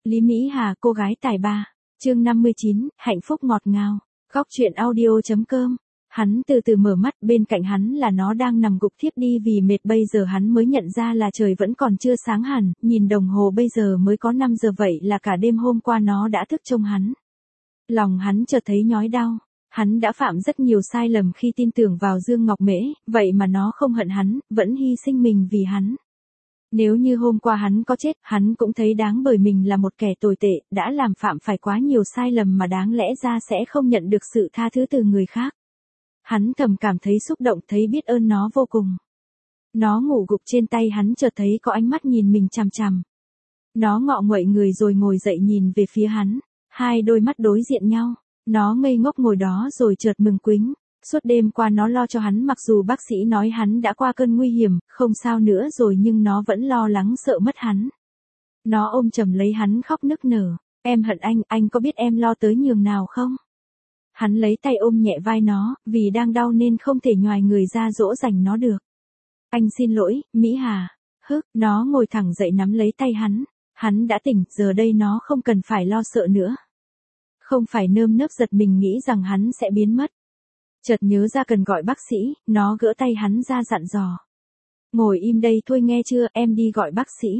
Lý Mỹ Hà, cô gái tài ba. Chương 59, hạnh phúc ngọt ngào. Góc truyện audio.com. Hắn từ từ mở mắt, bên cạnh hắn là nó đang nằm gục thiếp đi vì mệt. Bây giờ hắn mới nhận ra là trời vẫn còn chưa sáng hẳn, nhìn đồng hồ bây giờ mới có 5 giờ, vậy là cả đêm hôm qua nó đã thức trông hắn. Lòng hắn chợt thấy nhói đau. Hắn đã phạm rất nhiều sai lầm khi tin tưởng vào Dương Ngọc Mễ, vậy mà nó không hận hắn, vẫn hy sinh mình vì hắn. Nếu như hôm qua hắn có chết, hắn cũng thấy đáng, bởi mình là một kẻ tồi tệ, đã làm phạm phải quá nhiều sai lầm mà đáng lẽ ra sẽ không nhận được sự tha thứ từ người khác. Hắn thầm cảm thấy xúc động, thấy biết ơn nó vô cùng. Nó ngủ gục trên tay hắn, chợt thấy có ánh mắt nhìn mình chằm chằm. Nó ngọ nguậy người rồi ngồi dậy nhìn về phía hắn, hai đôi mắt đối diện nhau. Nó ngây ngốc ngồi đó rồi chợt mừng quính. Suốt đêm qua nó lo cho hắn, mặc dù bác sĩ nói hắn đã qua cơn nguy hiểm, không sao nữa rồi, nhưng nó vẫn lo lắng sợ mất hắn. Nó ôm chầm lấy hắn khóc nức nở. Em hận anh có biết em lo tới nhường nào không? Hắn lấy tay ôm nhẹ vai nó, vì đang đau nên không thể nhoài người ra dỗ dành nó được. Anh xin lỗi, Mỹ Hà. Nó ngồi thẳng dậy nắm lấy tay hắn. Hắn đã tỉnh, giờ đây nó không cần phải lo sợ nữa. Không phải nơm nớp giật mình nghĩ rằng hắn sẽ biến mất. Chợt nhớ ra cần gọi bác sĩ, nó gỡ tay hắn ra dặn dò. Ngồi im đây thôi nghe chưa, em đi gọi bác sĩ.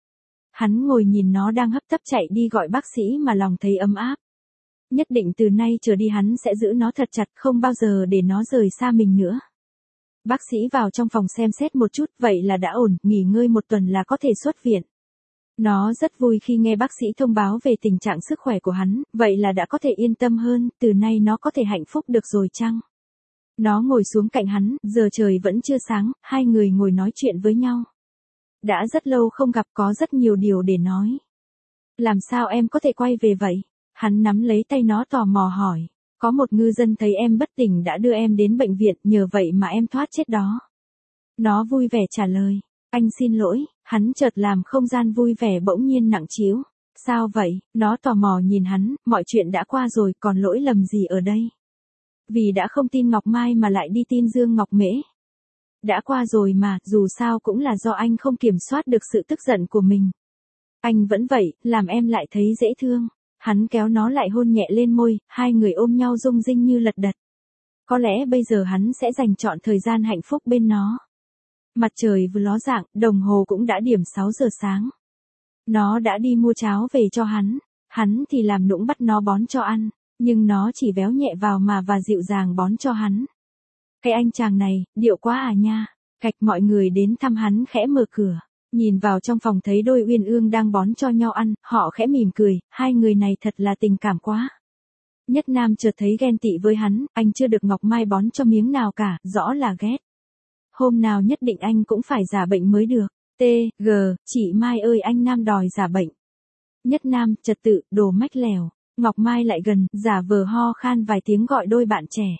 Hắn ngồi nhìn nó đang hấp tấp chạy đi gọi bác sĩ mà lòng thấy ấm áp. Nhất định từ nay trở đi hắn sẽ giữ nó thật chặt, không bao giờ để nó rời xa mình nữa. Bác sĩ vào trong phòng xem xét một chút, vậy là đã ổn, nghỉ ngơi một tuần là có thể xuất viện. Nó rất vui khi nghe bác sĩ thông báo về tình trạng sức khỏe của hắn, vậy là đã có thể yên tâm hơn, từ nay nó có thể hạnh phúc được rồi chăng? Nó ngồi xuống cạnh hắn, giờ trời vẫn chưa sáng, hai người ngồi nói chuyện với nhau. Đã rất lâu không gặp, có rất nhiều điều để nói. Làm sao em có thể quay về vậy? Hắn nắm lấy tay nó tò mò hỏi. Có một ngư dân thấy em bất tỉnh đã đưa em đến bệnh viện, nhờ vậy mà em thoát chết đó. Nó vui vẻ trả lời. Anh xin lỗi. Hắn chợt làm không gian vui vẻ bỗng nhiên nặng trĩu. Sao vậy? Nó tò mò nhìn hắn, mọi chuyện đã qua rồi, còn lỗi lầm gì ở đây? Vì đã không tin Ngọc Mai mà lại đi tin Dương Ngọc Mễ. Đã qua rồi mà, dù sao cũng là do anh không kiểm soát được sự tức giận của mình. Anh vẫn vậy, làm em lại thấy dễ thương. Hắn kéo nó lại hôn nhẹ lên môi, hai người ôm nhau rung rinh như lật đật. Có lẽ bây giờ hắn sẽ dành trọn thời gian hạnh phúc bên nó. Mặt trời vừa ló dạng, đồng hồ cũng đã điểm 6 giờ sáng. Nó đã đi mua cháo về cho hắn thì làm nũng bắt nó bón cho ăn, nhưng nó chỉ véo nhẹ vào mà và dịu dàng bón cho hắn. Cái anh chàng này, điệu quá à nha. Cạch mọi người đến thăm hắn khẽ mở cửa, nhìn vào trong phòng thấy đôi uyên ương đang bón cho nhau ăn, họ khẽ mỉm cười, hai người này thật là tình cảm quá. Nhất Nam chợt thấy ghen tị với hắn, anh chưa được Ngọc Mai bón cho miếng nào cả, rõ là ghét. Hôm nào nhất định anh cũng phải giả bệnh mới được. Chị Mai ơi, anh Nam đòi giả bệnh. Nhất Nam, trật tự, đồ mách lèo. Ngọc Mai lại gần, giả vờ ho khan vài tiếng gọi đôi bạn trẻ.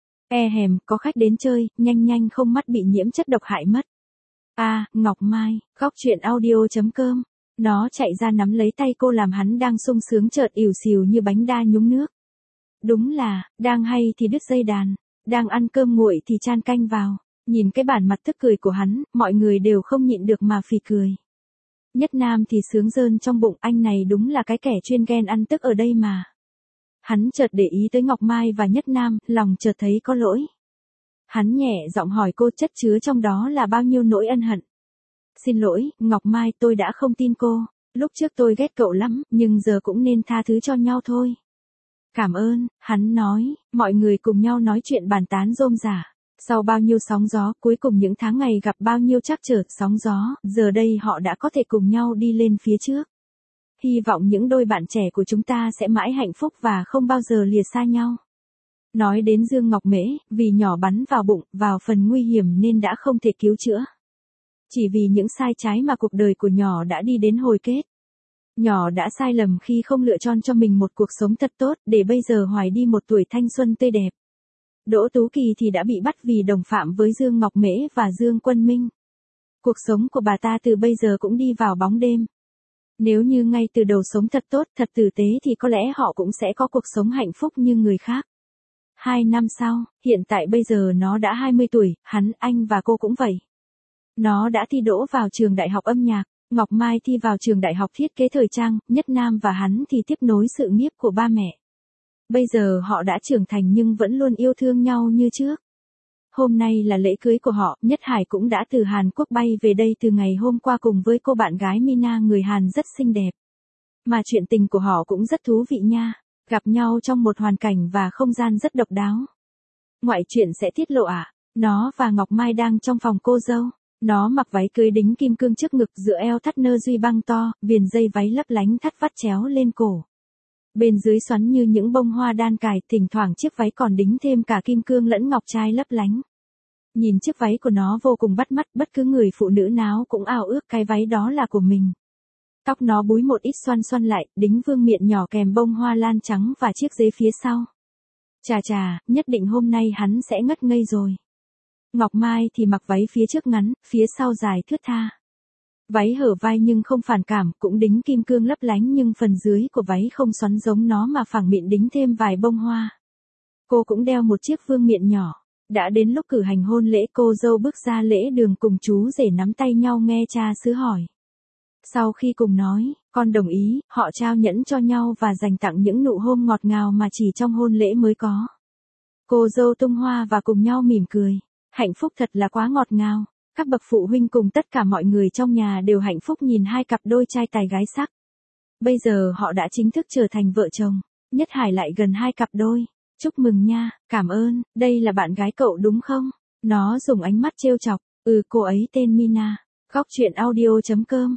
Có khách đến chơi, nhanh không mắt bị nhiễm chất độc hại mất. Ngọc Mai, góc truyện audio.com. Nó chạy ra nắm lấy tay cô làm hắn đang sung sướng chợt ỉu xìu như bánh đa nhúng nước. Đúng là, đang hay thì đứt dây đàn, đang ăn cơm nguội thì chan canh vào. Nhìn cái bản mặt tức cười của hắn, mọi người đều không nhịn được mà phì cười. Nhất Nam thì sướng rơn trong bụng, anh này đúng là cái kẻ chuyên ghen ăn tức ở đây mà. Hắn chợt để ý tới Ngọc Mai và Nhất Nam, lòng chợt thấy có lỗi. Hắn nhẹ giọng hỏi cô, chất chứa trong đó là bao nhiêu nỗi ân hận. Xin lỗi, Ngọc Mai, tôi đã không tin cô. Lúc trước tôi ghét cậu lắm, nhưng giờ cũng nên tha thứ cho nhau thôi. Cảm ơn, hắn nói, mọi người cùng nhau nói chuyện bàn tán rôm rả. Sau bao nhiêu sóng gió, cuối cùng những tháng ngày gặp bao nhiêu trắc trở, sóng gió, giờ đây họ đã có thể cùng nhau đi lên phía trước. Hy vọng những đôi bạn trẻ của chúng ta sẽ mãi hạnh phúc và không bao giờ lìa xa nhau. Nói đến Dương Ngọc Mễ, vì nhỏ bắn vào bụng, vào phần nguy hiểm nên đã không thể cứu chữa. Chỉ vì những sai trái mà cuộc đời của nhỏ đã đi đến hồi kết. Nhỏ đã sai lầm khi không lựa chọn cho mình một cuộc sống thật tốt, để bây giờ hoài đi một tuổi thanh xuân tươi đẹp. Đỗ Tú Kỳ thì đã bị bắt vì đồng phạm với Dương Ngọc Mễ và Dương Quân Minh. Cuộc sống của bà ta từ bây giờ cũng đi vào bóng đêm. Nếu như ngay từ đầu sống thật tốt, thật tử tế thì có lẽ họ cũng sẽ có cuộc sống hạnh phúc như người khác. 2 năm sau, hiện tại bây giờ nó đã 20 tuổi, anh và cô cũng vậy. Nó đã thi đỗ vào trường đại học âm nhạc. Ngọc Mai thi vào trường đại học thiết kế thời trang, Nhất Nam và hắn thì tiếp nối sự nghiệp của ba mẹ. Bây giờ họ đã trưởng thành nhưng vẫn luôn yêu thương nhau như trước. Hôm nay là lễ cưới của họ, Nhất Hải cũng đã từ Hàn Quốc bay về đây từ ngày hôm qua cùng với cô bạn gái Mina, người Hàn rất xinh đẹp. Mà chuyện tình của họ cũng rất thú vị nha, gặp nhau trong một hoàn cảnh và không gian rất độc đáo. Ngoại truyện sẽ tiết lộ à? Nó và Ngọc Mai đang trong phòng cô dâu. Nó mặc váy cưới đính kim cương trước ngực, giữa eo thắt nơ duy băng to, viền dây váy lấp lánh thắt vắt chéo lên cổ. Bên dưới xoắn như những bông hoa đan cài, thỉnh thoảng chiếc váy còn đính thêm cả kim cương lẫn ngọc trai lấp lánh. Nhìn chiếc váy của nó vô cùng bắt mắt, bất cứ người phụ nữ nào cũng ao ước cái váy đó là của mình. Tóc nó búi một ít xoăn xoăn lại, đính vương miện nhỏ kèm bông hoa lan trắng và chiếc dế phía sau. Chà chà, nhất định hôm nay hắn sẽ ngất ngây rồi. Ngọc Mai thì mặc váy phía trước ngắn, phía sau dài thướt tha. Váy hở vai nhưng không phản cảm, cũng đính kim cương lấp lánh nhưng phần dưới của váy không xoắn giống nó mà phẳng miệng đính thêm vài bông hoa. Cô cũng đeo một chiếc vương miện nhỏ. Đã đến lúc cử hành hôn lễ, cô dâu bước ra lễ đường cùng chú rể nắm tay nhau nghe cha xứ hỏi. Sau khi cùng nói, con đồng ý, họ trao nhẫn cho nhau và dành tặng những nụ hôn ngọt ngào mà chỉ trong hôn lễ mới có. Cô dâu tung hoa và cùng nhau mỉm cười. Hạnh phúc thật là quá ngọt ngào. Các bậc phụ huynh cùng tất cả mọi người trong nhà đều hạnh phúc nhìn hai cặp đôi trai tài gái sắc. Bây giờ họ đã chính thức trở thành vợ chồng. Nhất Hải lại gần hai cặp đôi. Chúc mừng nha, cảm ơn, đây là bạn gái cậu đúng không? Nó dùng ánh mắt trêu chọc. Cô ấy tên Mina. Góc truyện audio.com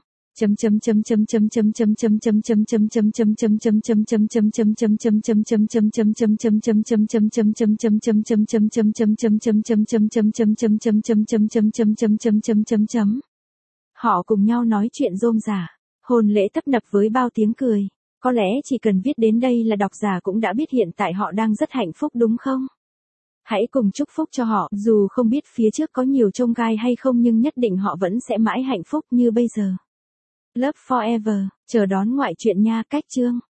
Họ cùng nhau nói chuyện rôm rả, hôn lễ tấp nập với bao tiếng cười. Có lẽ chỉ cần viết đến đây là độc giả cũng đã biết hiện tại họ đang rất hạnh phúc đúng không? Hãy cùng chúc phúc cho họ, dù không biết phía trước có nhiều chông gai hay không nhưng nhất định họ vẫn sẽ mãi hạnh phúc như bây giờ. Love forever, chờ đón ngoại truyện nha. Cách chương